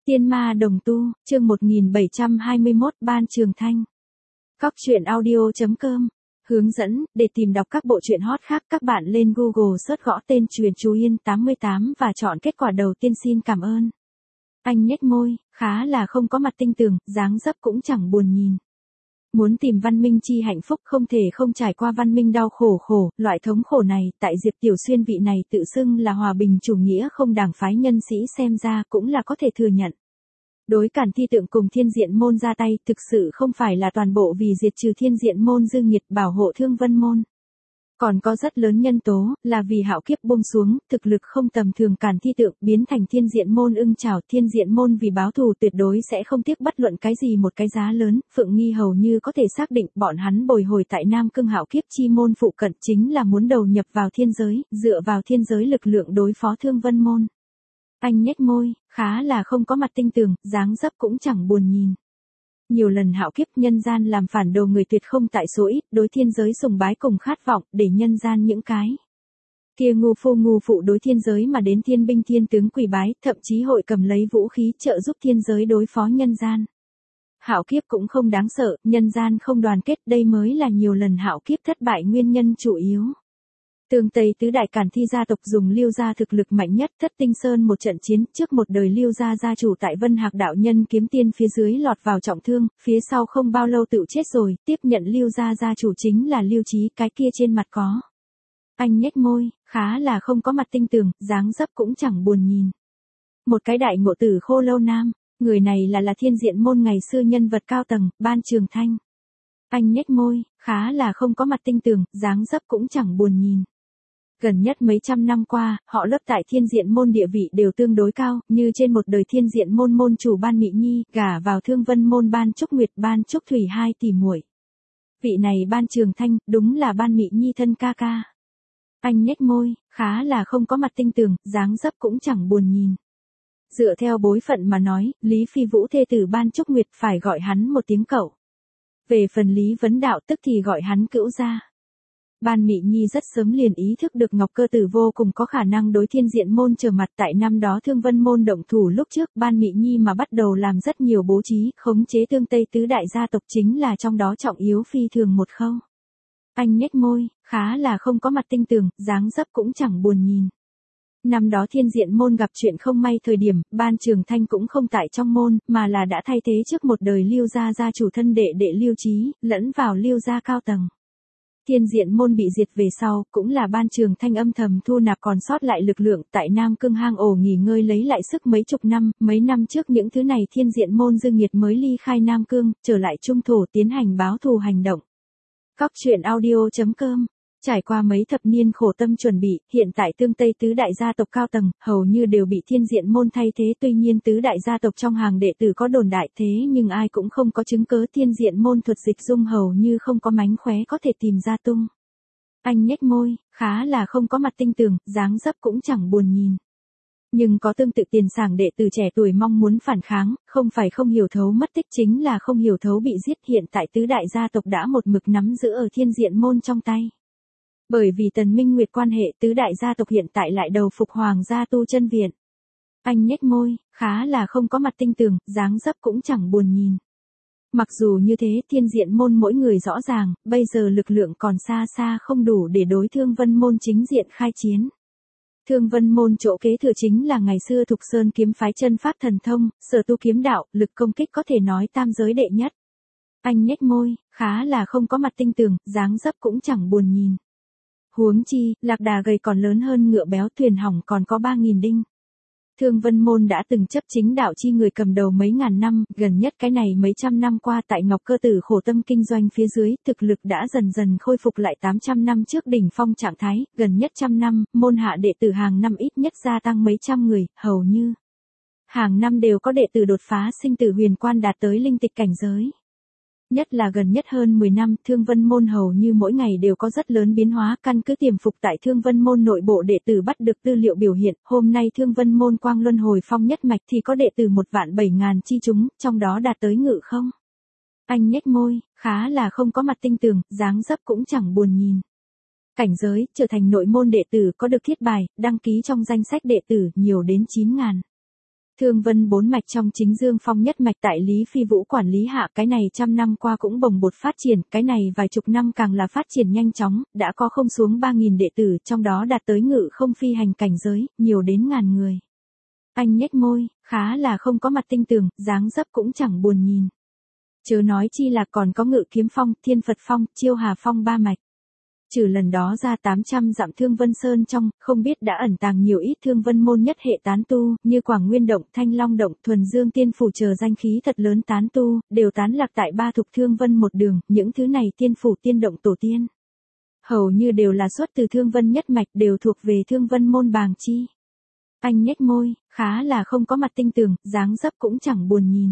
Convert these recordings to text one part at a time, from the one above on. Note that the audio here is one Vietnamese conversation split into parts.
Tiên ma đồng tu, chương 1721 Ban Trường Thanh. Cóc truyện audio.com. Hướng dẫn, để tìm đọc các bộ truyện hot khác các bạn lên Google search gõ tên truyện Chú Yên 88 và chọn kết quả đầu tiên xin cảm ơn. Anh nhếch môi, khá là không có mặt tinh tường, dáng dấp cũng chẳng buồn nhìn. Muốn tìm văn minh chi hạnh phúc không thể không trải qua văn minh đau khổ, loại thống khổ này, tại Diệp Tiểu Xuyên vị này tự xưng là hòa bình chủ nghĩa không đảng phái nhân sĩ xem ra cũng là có thể thừa nhận. Đối Cản Thi Tượng cùng Thiên Diện Môn ra tay thực sự không phải là toàn bộ vì diệt trừ Thiên Diện Môn dư nghiệt bảo hộ Thương Vân Môn. Còn có rất lớn nhân tố, là vì hạo kiếp buông xuống, thực lực không tầm thường Cản Thi Tượng biến thành Thiên Diện Môn ưng chảo. Thiên Diện Môn vì báo thù tuyệt đối sẽ không tiếc bất luận cái gì một cái giá lớn. Phượng Nghi hầu như có thể xác định bọn hắn bồi hồi tại Nam Cương hạo kiếp chi môn phụ cận chính là muốn đầu nhập vào thiên giới, dựa vào thiên giới lực lượng đối phó Thương Vân Môn. Anh nhếch môi, khá là không có mặt tinh tường, dáng dấp cũng chẳng buồn nhìn. Nhiều lần hạo kiếp nhân gian làm phản đồ người tuyệt không tại số ít, đối thiên giới sùng bái cùng khát vọng, để nhân gian những cái kia ngu phụ đối thiên giới mà đến thiên binh thiên tướng quỳ bái, thậm chí hội cầm lấy vũ khí trợ giúp thiên giới đối phó nhân gian. Hạo kiếp cũng không đáng sợ, nhân gian không đoàn kết, đây mới là nhiều lần hạo kiếp thất bại nguyên nhân chủ yếu. Tương Tây tứ đại Cản Thi gia tộc dùng Lưu gia thực lực mạnh nhất Thất Tinh Sơn một trận chiến trước một đời Lưu gia gia chủ tại Vân Hạc đạo nhân kiếm tiên phía dưới lọt vào trọng thương, phía sau không bao lâu tự chết rồi, tiếp nhận Lưu gia gia chủ chính là Lưu Chí, cái kia trên mặt có. Anh nhếch môi, khá là không có mặt tinh tường, dáng dấp cũng chẳng buồn nhìn. Một cái đại ngộ tử Khô Lâu Nam, người này là Thiên Diện Môn ngày xưa nhân vật cao tầng, Ban Trường Thanh. Anh nhếch môi, khá là không có mặt tinh tường, dáng dấp cũng chẳng buồn nhìn. Gần nhất mấy trăm năm qua, họ lớp tại Thiên Diện Môn địa vị đều tương đối cao, như trên một đời Thiên Diện Môn môn chủ Ban Mị Nhi, gả vào Thương Vân Môn Ban Trúc Nguyệt, Ban Trúc Thủy hai tỷ muội. Vị này Ban Trường Thanh, đúng là Ban Mị Nhi thân ca ca. Anh nhếch môi, khá là không có mặt tinh tường, dáng dấp cũng chẳng buồn nhìn. Dựa theo bối phận mà nói, Lý Phi Vũ thê tử Ban Trúc Nguyệt phải gọi hắn một tiếng cậu. Về phần Lý Vấn Đạo tức thì gọi hắn cữu gia. Ban Mị Nhi rất sớm liền ý thức được Ngọc Cơ Tử vô cùng có khả năng đối Thiên Diện Môn trở mặt, tại năm đó Thương Vân Môn động thủ lúc trước, Ban Mị Nhi mà bắt đầu làm rất nhiều bố trí, khống chế Tương Tây tứ đại gia tộc chính là trong đó trọng yếu phi thường một khâu. Anh nhếch môi, khá là không có mặt tinh tường, dáng dấp cũng chẳng buồn nhìn. Năm đó Thiên Diện Môn gặp chuyện không may thời điểm, Ban Trường Thanh cũng không tại trong môn, mà là đã thay thế trước một đời Lưu gia gia chủ thân đệ Lưu Chí, lẫn vào Lưu gia cao tầng. Thiên Diện Môn bị diệt về sau, cũng là Ban Trường Thanh âm thầm thu nạp còn sót lại lực lượng tại Nam Cương hang ổ nghỉ ngơi lấy lại sức mấy chục năm, mấy năm trước những thứ này Thiên Diện Môn dư nghiệt mới ly khai Nam Cương, trở lại trung thổ tiến hành báo thù hành động. Cóc truyện audio.com. Trải qua mấy thập niên khổ tâm chuẩn bị, hiện tại Tương Tây tứ đại gia tộc cao tầng, hầu như đều bị Thiên Diện Môn thay thế, tuy nhiên tứ đại gia tộc trong hàng đệ tử có đồn đại thế nhưng ai cũng không có chứng cớ Thiên Diện Môn thuật dịch dung hầu như không có mánh khóe có thể tìm ra tung. Anh nhếch môi, khá là không có mặt tinh tường, dáng dấp cũng chẳng buồn nhìn. Nhưng có tương tự tiền sảng đệ tử trẻ tuổi mong muốn phản kháng, không phải không hiểu thấu mất tích chính là không hiểu thấu bị giết, hiện tại tứ đại gia tộc đã một mực nắm giữ ở Thiên Diện Môn trong tay. Bởi vì Tần Minh Nguyệt quan hệ tứ đại gia tộc hiện tại lại đầu phục Hoàng gia tu chân viện. Anh nhếch môi, khá là không có mặt tinh tường, dáng dấp cũng chẳng buồn nhìn. Mặc dù như thế Thiên Diện Môn mỗi người rõ ràng, bây giờ lực lượng còn xa xa không đủ để đối Thương Vân Môn chính diện khai chiến. Thương Vân Môn chỗ kế thừa chính là ngày xưa Thục Sơn kiếm phái chân pháp thần thông, sở tu kiếm đạo, lực công kích có thể nói tam giới đệ nhất. Anh nhếch môi, khá là không có mặt tinh tường, dáng dấp cũng chẳng buồn nhìn. Huống chi, lạc đà gầy còn lớn hơn ngựa béo, thuyền hỏng còn có 3.000 đinh. Thương Vân Môn đã từng chấp chính đạo chi người cầm đầu mấy ngàn năm, gần nhất cái này mấy trăm năm qua tại Ngọc Cơ Tử khổ tâm kinh doanh phía dưới, thực lực đã dần dần khôi phục lại 800 năm trước đỉnh phong trạng thái, gần nhất trăm năm, môn hạ đệ tử hàng năm ít nhất gia tăng mấy trăm người, hầu như hàng năm đều có đệ tử đột phá sinh tử huyền quan đạt tới linh tịch cảnh giới. Nhất là gần nhất hơn 10 năm, Thương Vân Môn hầu như mỗi ngày đều có rất lớn biến hóa, căn cứ tiềm phục tại Thương Vân Môn nội bộ đệ tử bắt được tư liệu biểu hiện, hôm nay Thương Vân Môn Quang Luân Hồi Phong nhất mạch thì có đệ tử 1.700.000 chi chúng, trong đó đạt tới ngự không. Anh nhếch môi, khá là không có mặt tinh tường, dáng dấp cũng chẳng buồn nhìn. Cảnh giới, trở thành nội môn đệ tử có được thiết bài, đăng ký trong danh sách đệ tử, nhiều đến 9.000. Thương Vân bốn mạch trong chính Dương Phong nhất mạch tại Lý Phi Vũ quản lý hạ, cái này trăm năm qua cũng bồng bột phát triển, cái này vài chục năm càng là phát triển nhanh chóng, đã có không xuống 3.000 đệ tử, trong đó đạt tới ngự không phi hành cảnh giới, nhiều đến ngàn người. Anh nhếch môi, khá là không có mặt tinh tường, dáng dấp cũng chẳng buồn nhìn. Chớ nói chi là còn có Ngự Kiếm Phong, Thiên Phật Phong, Chiêu Hà Phong ba mạch. Trừ lần đó ra 800 dặm Thương Vân Sơn trong, không biết đã ẩn tàng nhiều ít Thương Vân môn nhất hệ tán tu, như Quảng Nguyên Động, Thanh Long Động, Thuần Dương Tiên Phủ chờ danh khí thật lớn tán tu, đều tán lạc tại ba thục Thương Vân một đường, những thứ này tiên phủ tiên động tổ tiên. Hầu như đều là xuất từ Thương Vân nhất mạch, đều thuộc về Thương Vân môn bàng chi. Anh nhếch môi, khá là không có mặt tinh tường, dáng dấp cũng chẳng buồn nhìn.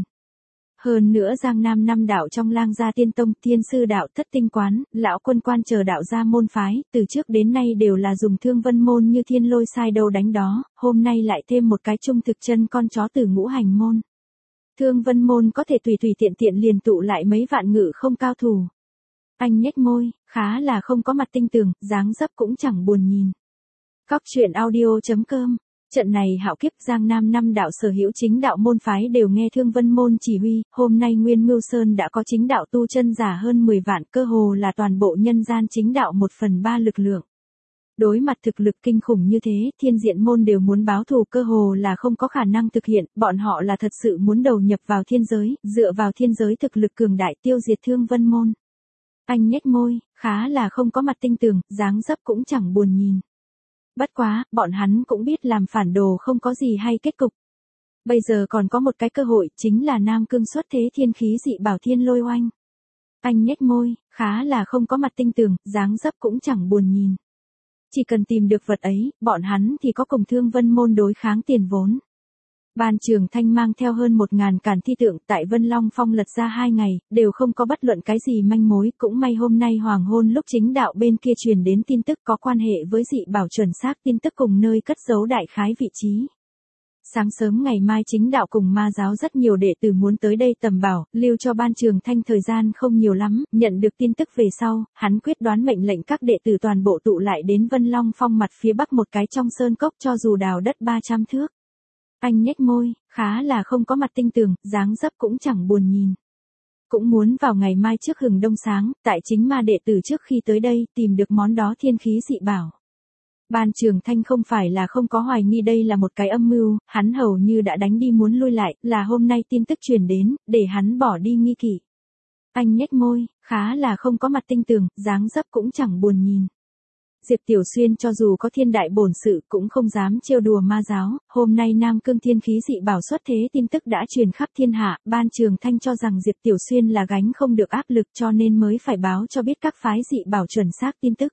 Hơn nữa Giang Nam năm đạo trong Lang Gia Tiên Tông, Thiên Sư đạo, Thất Tinh Quán, Lão Quân Quan chờ đạo gia môn phái, từ trước đến nay đều là dùng Thương Vân môn như thiên lôi sai đâu đánh đó, hôm nay lại thêm một cái trung thực chân con chó từ Ngũ Hành môn. Thương Vân môn có thể tùy tùy tiện tiện liền tụ lại mấy vạn ngự không cao thủ. Anh nhếch môi, khá là không có mặt tinh tường, dáng dấp cũng chẳng buồn nhìn. Cóc truyện audio.com. Trận này hạo kiếp Giang Nam năm đạo sở hữu chính đạo môn phái đều nghe Thương Vân môn chỉ huy, hôm nay Nguyên Mưu Sơn đã có chính đạo tu chân giả hơn 10 vạn, cơ hồ là toàn bộ nhân gian chính đạo 1/3 lực lượng. Đối mặt thực lực kinh khủng như thế, Thiên Diện môn đều muốn báo thù, cơ hồ là không có khả năng thực hiện, bọn họ là thật sự muốn đầu nhập vào thiên giới, dựa vào thiên giới thực lực cường đại tiêu diệt Thương Vân môn. Anh nhếch môi, khá là không có mặt tinh tường, dáng dấp cũng chẳng buồn nhìn. Bất quá, bọn hắn cũng biết làm phản đồ không có gì hay kết cục. Bây giờ còn có một cái cơ hội, chính là Nam Cương xuất thế thiên khí dị bảo thiên lôi oanh. Anh nhếch môi, khá là không có mặt tinh tường, dáng dấp cũng chẳng buồn nhìn. Chỉ cần tìm được vật ấy, bọn hắn thì có cùng Thương Vân môn đối kháng tiền vốn. Ban Trường Thanh mang theo hơn 1000 càn thi tượng tại Vân Long Phong lật ra 2 ngày, đều không có bất luận cái gì manh mối, cũng may hôm nay hoàng hôn lúc chính đạo bên kia truyền đến tin tức có quan hệ với dị bảo chuẩn xác tin tức cùng nơi cất giấu đại khái vị trí. Sáng sớm ngày mai chính đạo cùng ma giáo rất nhiều đệ tử muốn tới đây tầm bảo, lưu cho Ban Trường Thanh thời gian không nhiều lắm, nhận được tin tức về sau, hắn quyết đoán mệnh lệnh các đệ tử toàn bộ tụ lại đến Vân Long Phong mặt phía bắc một cái trong sơn cốc cho dù đào đất 300 thước. Anh nhếch môi, khá là không có mặt tinh tường, dáng dấp cũng chẳng buồn nhìn. Cũng muốn vào ngày mai trước hừng đông sáng, tại chính ma đệ tử trước khi tới đây, tìm được món đó thiên khí dị bảo. Ban Trường Thanh không phải là không có hoài nghi đây là một cái âm mưu, hắn hầu như đã đánh đi muốn lui lại, là hôm nay tin tức truyền đến, để hắn bỏ đi nghi kỵ. Anh nhếch môi, khá là không có mặt tinh tường, dáng dấp cũng chẳng buồn nhìn. Diệp Tiểu Xuyên cho dù có thiên đại bổn sự cũng không dám trêu đùa ma giáo, hôm nay Nam Cương thiên khí dị bảo xuất thế tin tức đã truyền khắp thiên hạ, Ban Trường Thanh cho rằng Diệp Tiểu Xuyên là gánh không được áp lực cho nên mới phải báo cho biết các phái dị bảo chuẩn xác tin tức.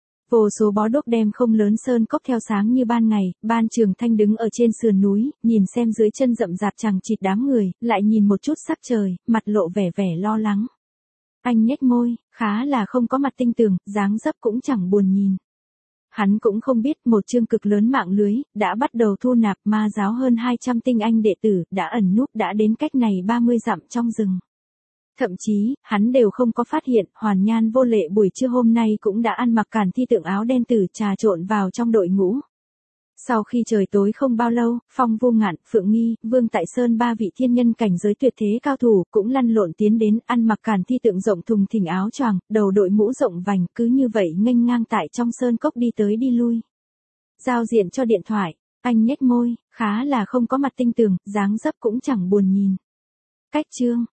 Vô số bó đuốc đem không lớn sơn cốc theo sáng như ban ngày, Ban Trường Thanh đứng ở trên sườn núi, nhìn xem dưới chân rậm rạp chằng chịt đám người, lại nhìn một chút sắc trời, mặt lộ vẻ vẻ lo lắng. Anh nhếch môi, khá là không có mặt tinh tường, dáng dấp cũng chẳng buồn nhìn. Hắn cũng không biết một chương cực lớn mạng lưới, đã bắt đầu thu nạp ma giáo hơn 200 tinh anh đệ tử, đã ẩn núp đã đến cách này 30 dặm trong rừng. Thậm chí, hắn đều không có phát hiện, Hoàn Nhan Vô Lệ buổi trưa hôm nay cũng đã ăn mặc càn thi tượng áo đen tử trà trộn vào trong đội ngũ. Sau khi trời tối không bao lâu, Phong Vô Ngạn, Phượng Nghi, Vương Tại Sơn ba vị thiên nhân cảnh giới tuyệt thế cao thủ cũng lăn lộn tiến đến, ăn mặc càn thi tượng rộng thùng thình áo choàng, đầu đội mũ rộng vành, cứ như vậy nghênh ngang tại trong sơn cốc đi tới đi lui. Giao diện cho điện thoại, anh nhếch môi, khá là không có mặt tinh tường, dáng dấp cũng chẳng buồn nhìn. Cách chương